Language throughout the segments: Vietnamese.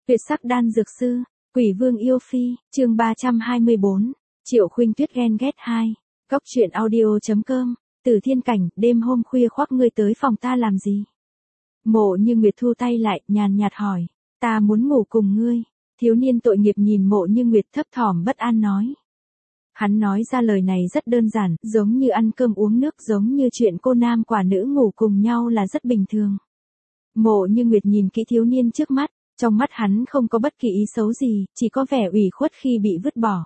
Tuyệt sắc đan dược sư, Quỷ Vương yêu phi, chương 324, Triệu Khuynh Tuyết ghen ghét 2, Góc truyện audio.com, Tử Thiên Cảnh, đêm hôm khuya khoác ngươi tới phòng ta làm gì? Mộ Như Nguyệt thu tay lại, nhàn nhạt hỏi, ta muốn ngủ cùng ngươi. Thiếu niên tội nghiệp nhìn Mộ Như Nguyệt thấp thỏm bất an nói. Hắn nói ra lời này rất đơn giản, giống như ăn cơm uống nước, giống như chuyện cô nam quả nữ ngủ cùng nhau là rất bình thường. Mộ Như Nguyệt nhìn kỹ thiếu niên trước mắt, trong mắt hắn không có bất kỳ ý xấu gì, chỉ có vẻ ủy khuất khi bị vứt bỏ.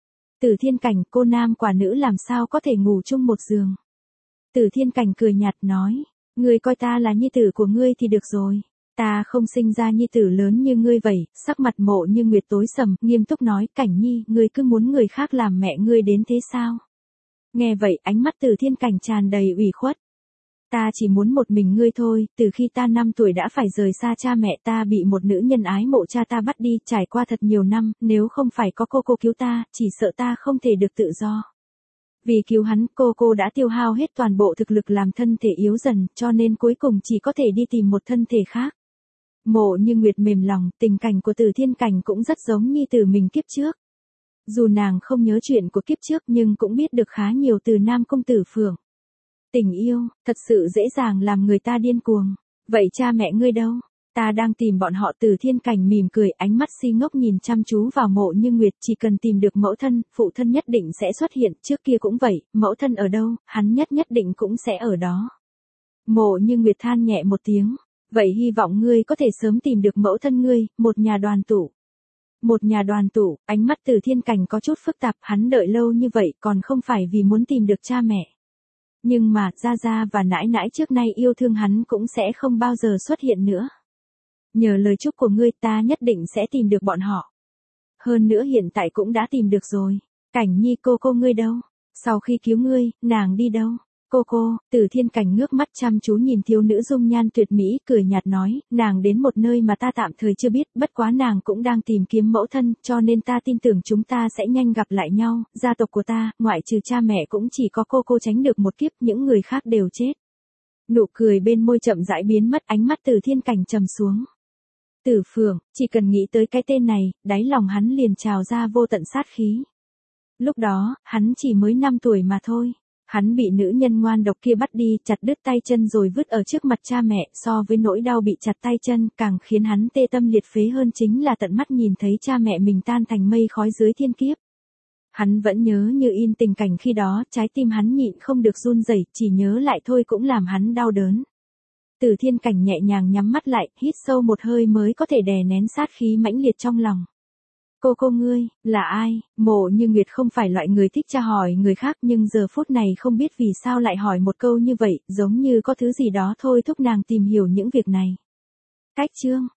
Tử Thiên Cảnh, cô nam quả nữ làm sao có thể ngủ chung một giường. Tử Thiên Cảnh cười nhạt nói, ngươi coi ta là nhi tử của ngươi thì được rồi. Ta không sinh ra nhi tử lớn như ngươi vậy. Sắc mặt Mộ Như Nguyệt tối sầm, nghiêm túc nói, Cảnh nhi, ngươi cứ muốn người khác làm mẹ ngươi đến thế sao? Nghe vậy, ánh mắt Tử Thiên Cảnh tràn đầy ủy khuất. Ta chỉ muốn một mình ngươi thôi, từ khi ta 5 tuổi đã phải rời xa cha mẹ, ta bị một nữ nhân ái mộ cha ta bắt đi, trải qua thật nhiều năm, nếu không phải có cô cứu ta, chỉ sợ ta không thể được tự do. Vì cứu hắn, cô đã tiêu hao hết toàn bộ thực lực làm thân thể yếu dần, cho nên cuối cùng chỉ có thể đi tìm một thân thể khác. Mộ Như Nguyệt mềm lòng, tình cảnh của Tử Thiên Cảnh cũng rất giống như từ mình kiếp trước. Dù nàng không nhớ chuyện của kiếp trước nhưng cũng biết được khá nhiều từ Nam Công Tử Phượng. Tình yêu, thật sự dễ dàng làm người ta điên cuồng. Vậy cha mẹ ngươi đâu? Ta đang tìm bọn họ. Tử Thiên Cảnh mỉm cười, ánh mắt si ngốc nhìn chăm chú vào Mộ Như Nguyệt, chỉ cần tìm được mẫu thân, phụ thân nhất định sẽ xuất hiện, trước kia cũng vậy, mẫu thân ở đâu, hắn nhất định cũng sẽ ở đó. Mộ Như Nguyệt than nhẹ một tiếng, vậy hy vọng ngươi có thể sớm tìm được mẫu thân ngươi, một nhà đoàn tụ. Một nhà đoàn tụ, ánh mắt Tử Thiên Cảnh có chút phức tạp, hắn đợi lâu như vậy còn không phải vì muốn tìm được cha mẹ. Nhưng mà, Gia Gia và Nãi Nãi trước nay yêu thương hắn cũng sẽ không bao giờ xuất hiện nữa. Nhờ lời chúc của ngươi ta nhất định sẽ tìm được bọn họ. Hơn nữa hiện tại cũng đã tìm được rồi. Cảnh nhi cô ngươi đâu? Sau khi cứu ngươi, nàng đi đâu? Cô, Tử Thiên Cảnh ngước mắt chăm chú nhìn thiếu nữ dung nhan tuyệt mỹ, cười nhạt nói, nàng đến một nơi mà ta tạm thời chưa biết, bất quá nàng cũng đang tìm kiếm mẫu thân, cho nên ta tin tưởng chúng ta sẽ nhanh gặp lại nhau, gia tộc của ta, ngoại trừ cha mẹ cũng chỉ có cô tránh được một kiếp, những người khác đều chết. Nụ cười bên môi chậm rãi biến mất, ánh mắt Tử Thiên Cảnh trầm xuống. Tử Phượng, chỉ cần nghĩ tới cái tên này, đáy lòng hắn liền trào ra vô tận sát khí. Lúc đó, hắn chỉ mới 5 tuổi mà thôi. Hắn bị nữ nhân ngoan độc kia bắt đi, chặt đứt tay chân rồi vứt ở trước mặt cha mẹ, so với nỗi đau bị chặt tay chân, càng khiến hắn tê tâm liệt phế hơn chính là tận mắt nhìn thấy cha mẹ mình tan thành mây khói dưới thiên kiếp. Hắn vẫn nhớ như in tình cảnh khi đó, trái tim hắn nhịn không được run rẩy, chỉ nhớ lại thôi cũng làm hắn đau đớn. Tử Thiên Cảnh nhẹ nhàng nhắm mắt lại, hít sâu một hơi mới có thể đè nén sát khí mãnh liệt trong lòng. Cô ngươi, là ai? Mộ Như Nguyệt không phải loại người thích tra hỏi người khác, nhưng giờ phút này không biết vì sao lại hỏi một câu như vậy, giống như có thứ gì đó thôi thúc nàng tìm hiểu những việc này. Cách chương,